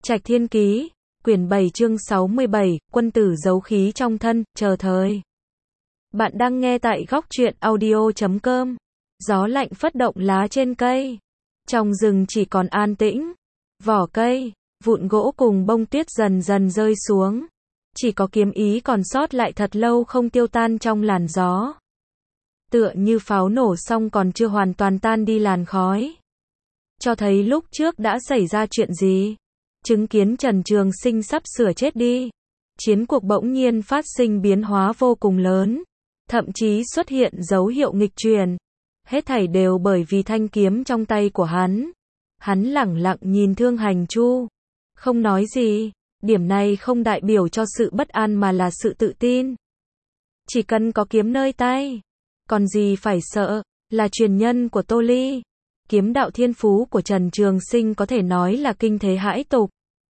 Trạch Thiên Ký, quyển 7 chương 67, quân tử giấu khí trong thân, chờ thời. Bạn đang nghe tại góc truyện audio.com. Gió lạnh phất động lá trên cây. Trong rừng chỉ còn an tĩnh. Vỏ cây, vụn gỗ cùng bông tuyết dần dần rơi xuống. Chỉ có kiếm ý còn sót lại thật lâu không tiêu tan trong làn gió. Tựa như pháo nổ xong còn chưa hoàn toàn tan đi làn khói. Cho thấy lúc trước đã xảy ra chuyện gì. Chứng kiến Trần Trường Sinh sắp sửa chết đi. Chiến cuộc bỗng nhiên phát sinh biến hóa vô cùng lớn. Thậm chí xuất hiện dấu hiệu nghịch chuyển. Hết thảy đều bởi vì thanh kiếm trong tay của hắn. Hắn lẳng lặng nhìn Thương Hành Chu. Không nói gì. Điểm này không đại biểu cho sự bất an mà là sự tự tin. Chỉ cần có kiếm nơi tay. Còn gì phải sợ. Là truyền nhân của Tô Ly. Kiếm đạo thiên phú của Trần Trường Sinh có thể nói là kinh thế hãi tục.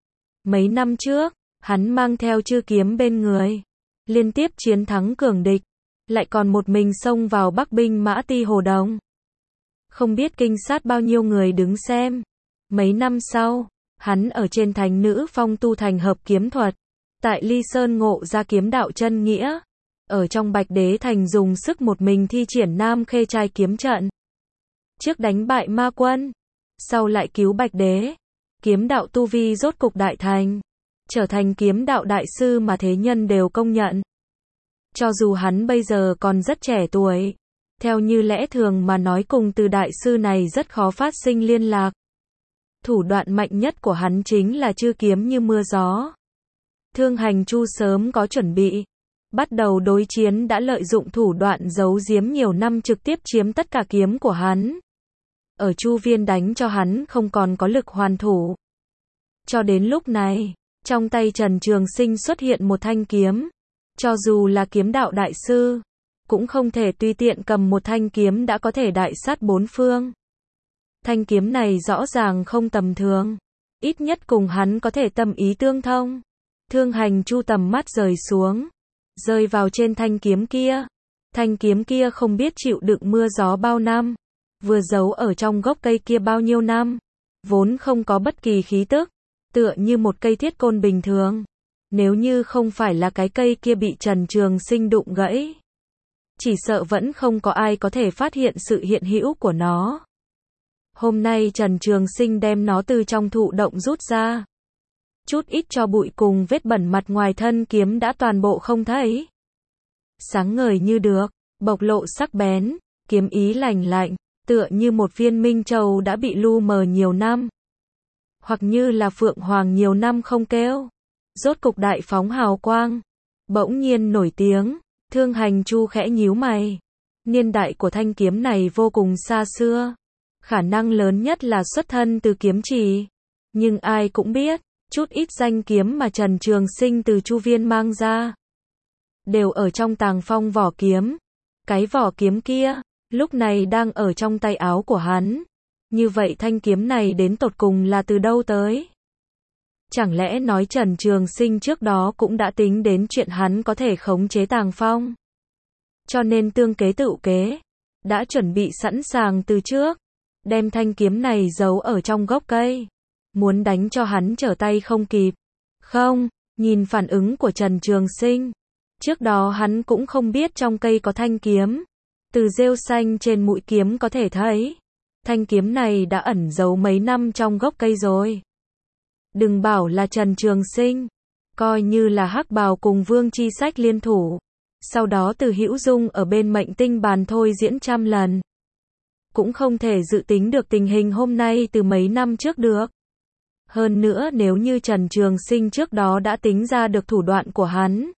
Mấy năm trước, hắn mang theo chư kiếm bên người. Liên tiếp chiến thắng cường địch. Lại còn một mình xông vào Bắc binh Mã Ti Hồ Đồng. Không biết kinh sát bao nhiêu người đứng xem. Mấy năm sau, hắn ở trên Thánh Nữ Phong tu thành hợp kiếm thuật. Tại Ly Sơn ngộ ra kiếm đạo chân nghĩa. Ở trong Bạch Đế Thành dùng sức một mình thi triển Nam Khê Trai kiếm trận. Trước đánh bại ma quân. Sau lại cứu Bạch Đế. Kiếm đạo tu vi rốt cục đại thành. Trở thành kiếm đạo đại sư mà thế nhân đều công nhận. Cho dù hắn bây giờ còn rất trẻ tuổi. Theo như lẽ thường mà nói cùng từ đại sư này rất khó phát sinh liên lạc. Thủ đoạn mạnh nhất của hắn chính là chư kiếm như mưa gió. Thương Hành Chu sớm có chuẩn bị. Bắt đầu đối chiến đã lợi dụng thủ đoạn giấu giếm nhiều năm trực tiếp chiếm tất cả kiếm của hắn. Ở Chu Viên đánh cho hắn không còn có lực hoàn thủ. Cho đến lúc này, trong tay Trần Trường Sinh xuất hiện một thanh kiếm. Cho dù là kiếm đạo đại sư, cũng không thể tùy tiện cầm một thanh kiếm đã có thể đại sát bốn phương. Thanh kiếm này rõ ràng không tầm thường. Ít nhất cùng hắn có thể tâm ý tương thông. Thương Hành Chu tầm mắt rời xuống. Rơi vào trên thanh kiếm kia. Thanh kiếm kia không biết chịu đựng mưa gió bao năm. Vừa giấu ở trong gốc cây kia bao nhiêu năm. Vốn không có bất kỳ khí tức. Tựa như một cây thiết côn bình thường. Nếu như không phải là cái cây kia bị Trần Trường Sinh đụng gãy. Chỉ sợ vẫn không có ai có thể phát hiện sự hiện hữu của nó. Hôm nay Trần Trường Sinh đem nó từ trong thụ động rút ra. Chút ít cho bụi cùng vết bẩn mặt ngoài thân kiếm đã toàn bộ không thấy. Sáng ngời như được, bộc lộ sắc bén, kiếm ý lành lạnh, tựa như một viên minh châu đã bị lu mờ nhiều năm. Hoặc như là phượng hoàng nhiều năm không kêu. Rốt cục đại phóng hào quang. Bỗng nhiên nổi tiếng, Thương Hành Chu khẽ nhíu mày. Niên đại của thanh kiếm này vô cùng xa xưa. Khả năng lớn nhất là xuất thân từ kiếm trì. Nhưng ai cũng biết, chút ít danh kiếm mà Trần Trường Sinh từ Chu Viên mang ra. Đều ở trong tàng phong vỏ kiếm. Cái vỏ kiếm kia, lúc này đang ở trong tay áo của hắn. Như vậy thanh kiếm này đến tột cùng là từ đâu tới? Chẳng lẽ nói Trần Trường Sinh trước đó cũng đã tính đến chuyện hắn có thể khống chế tàng phong? Cho nên tương kế tựu kế. Đã chuẩn bị sẵn sàng từ trước. Đem thanh kiếm này giấu ở trong gốc cây. Muốn đánh cho hắn trở tay không kịp. Không, nhìn phản ứng của Trần Trường Sinh. Trước đó hắn cũng không biết trong cây có thanh kiếm. Từ rêu xanh trên mũi kiếm có thể thấy. Thanh kiếm này đã ẩn giấu mấy năm trong gốc cây rồi. Đừng bảo là Trần Trường Sinh. Coi như là Hắc Bào cùng Vương Chi Sách liên thủ. Sau đó từ Hữu Dung ở bên Mệnh Tinh bàn thôi diễn trăm lần. Cũng không thể dự tính được tình hình hôm nay từ mấy năm trước được. Hơn nữa nếu như Trần Trường Sinh trước đó đã tính ra được thủ đoạn của hắn.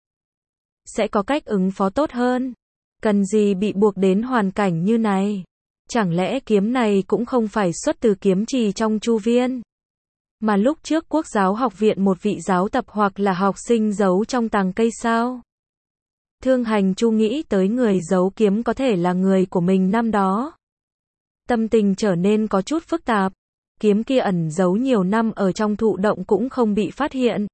Sẽ có cách ứng phó tốt hơn. Cần gì bị buộc đến hoàn cảnh như này. Chẳng lẽ kiếm này cũng không phải xuất từ kiếm trì trong Chu Viên. Mà lúc trước Quốc giáo học viện một vị giáo tập hoặc là học sinh giấu trong tàng cây sao? Thương Hành Chu nghĩ tới người giấu kiếm có thể là người của mình năm đó. Tâm tình trở nên có chút phức tạp. Kiếm kia ẩn giấu nhiều năm ở trong thụ động cũng không bị phát hiện.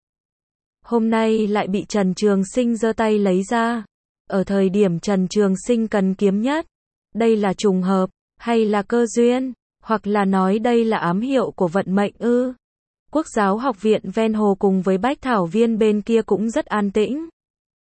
Hôm nay lại bị Trần Trường Sinh giơ tay lấy ra. Ở thời điểm Trần Trường Sinh cần kiếm nhất. Đây là trùng hợp, hay là cơ duyên, hoặc là nói đây là ám hiệu của vận mệnh ư? Quốc giáo học viện ven hồ cùng với Bách Thảo Viên bên kia cũng rất an tĩnh.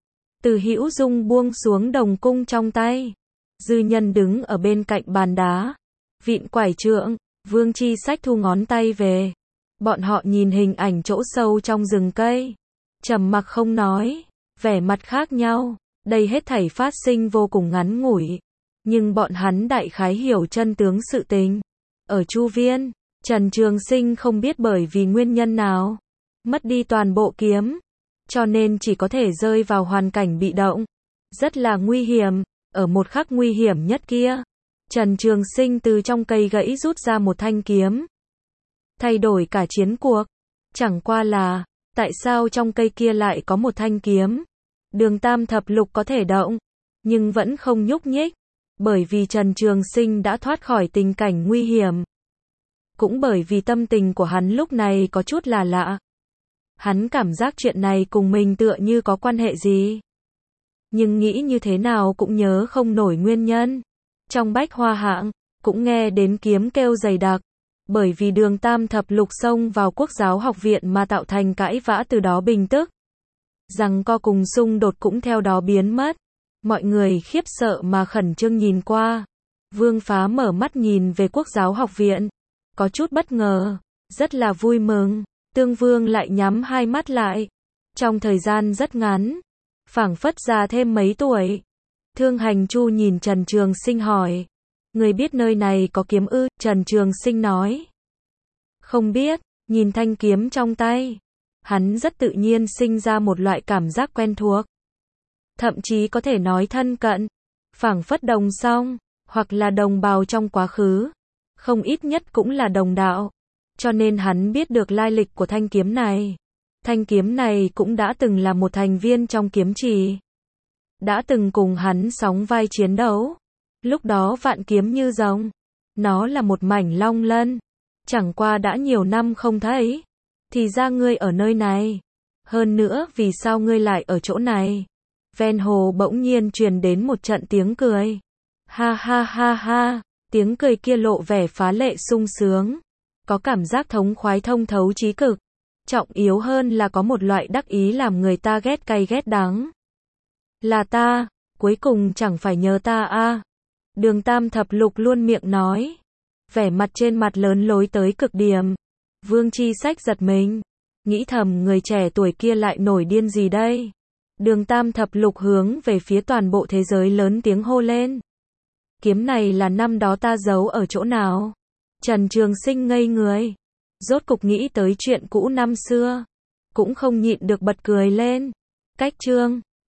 Từ Hữu Dung buông xuống đồng cung trong tay. Dư Nhân đứng ở bên cạnh bàn đá. Vịn quải trượng, Vương Chi Sách thu ngón tay về. Bọn họ nhìn hình ảnh chỗ sâu trong rừng cây. Trầm mặc không nói, vẻ mặt khác nhau. Đây hết thảy phát sinh vô cùng ngắn ngủi. Nhưng bọn hắn đại khái hiểu chân tướng sự tình. Ở Chu Viên, Trần Trường Sinh không biết bởi vì nguyên nhân nào. Mất đi toàn bộ kiếm. Cho nên chỉ có thể rơi vào hoàn cảnh bị động. Rất là nguy hiểm. Ở một khắc nguy hiểm nhất kia, Trần Trường Sinh từ trong cây gãy rút ra một thanh kiếm. Thay đổi cả chiến cuộc. Chẳng qua là, tại sao trong cây kia lại có một thanh kiếm? Đường Tam Thập Lục có thể động, nhưng vẫn không nhúc nhích. Bởi vì Trần Trường Sinh đã thoát khỏi tình cảnh nguy hiểm. Cũng bởi vì tâm tình của hắn lúc này có chút là lạ. Hắn cảm giác chuyện này cùng mình tựa như có quan hệ gì. Nhưng nghĩ như thế nào cũng nhớ không nổi nguyên nhân. Trong Bách Hoa Hạng, cũng nghe đến kiếm kêu dày đặc. Bởi vì Đường Tam Thập Lục xông vào Quốc giáo học viện mà tạo thành cãi vã, từ đó bình tức. Giằng co cùng xung đột cũng theo đó biến mất. Mọi người khiếp sợ mà khẩn trương nhìn qua. Vương Phá mở mắt nhìn về Quốc giáo học viện. Có chút bất ngờ, rất là vui mừng. Tương Vương lại nhắm hai mắt lại. Trong thời gian rất ngắn, phảng phất già thêm mấy tuổi. Thương Hành Chu nhìn Trần Trường Sinh hỏi. Người biết nơi này có kiếm ư? Trần Trường Sinh nói. Không biết, nhìn thanh kiếm trong tay. Hắn rất tự nhiên sinh ra một loại cảm giác quen thuộc. Thậm chí có thể nói thân cận. Phảng phất đồng song, hoặc là đồng bào trong quá khứ. Không ít nhất cũng là đồng đạo. Cho nên hắn biết được lai lịch của thanh kiếm này. Thanh kiếm này cũng đã từng là một thành viên trong kiếm trì. Đã từng cùng hắn sóng vai chiến đấu. Lúc đó vạn kiếm như rồng. Nó là một mảnh long lân. Chẳng qua đã nhiều năm không thấy. Thì ra ngươi ở nơi này. Hơn nữa vì sao ngươi lại ở chỗ này? Ven hồ bỗng nhiên truyền đến một trận tiếng cười. Ha ha ha ha. Tiếng cười kia lộ vẻ phá lệ sung sướng. Có cảm giác thống khoái thông thấu chí cực. Trọng yếu hơn là có một loại đắc ý làm người ta ghét cay ghét đắng. Là ta, cuối cùng chẳng phải nhờ ta a. Đường Tam Thập Lục luôn miệng nói. Vẻ mặt trên mặt lớn lối tới cực điểm. Vương Chi Sách giật mình. Nghĩ thầm người trẻ tuổi kia lại nổi điên gì đây? Đường Tam Thập Lục hướng về phía toàn bộ thế giới lớn tiếng hô lên. Kiếm này là năm đó ta giấu ở chỗ nào? Trần Trường Sinh ngây người. Rốt cục nghĩ tới chuyện cũ năm xưa. Cũng không nhịn được bật cười lên. Cách chương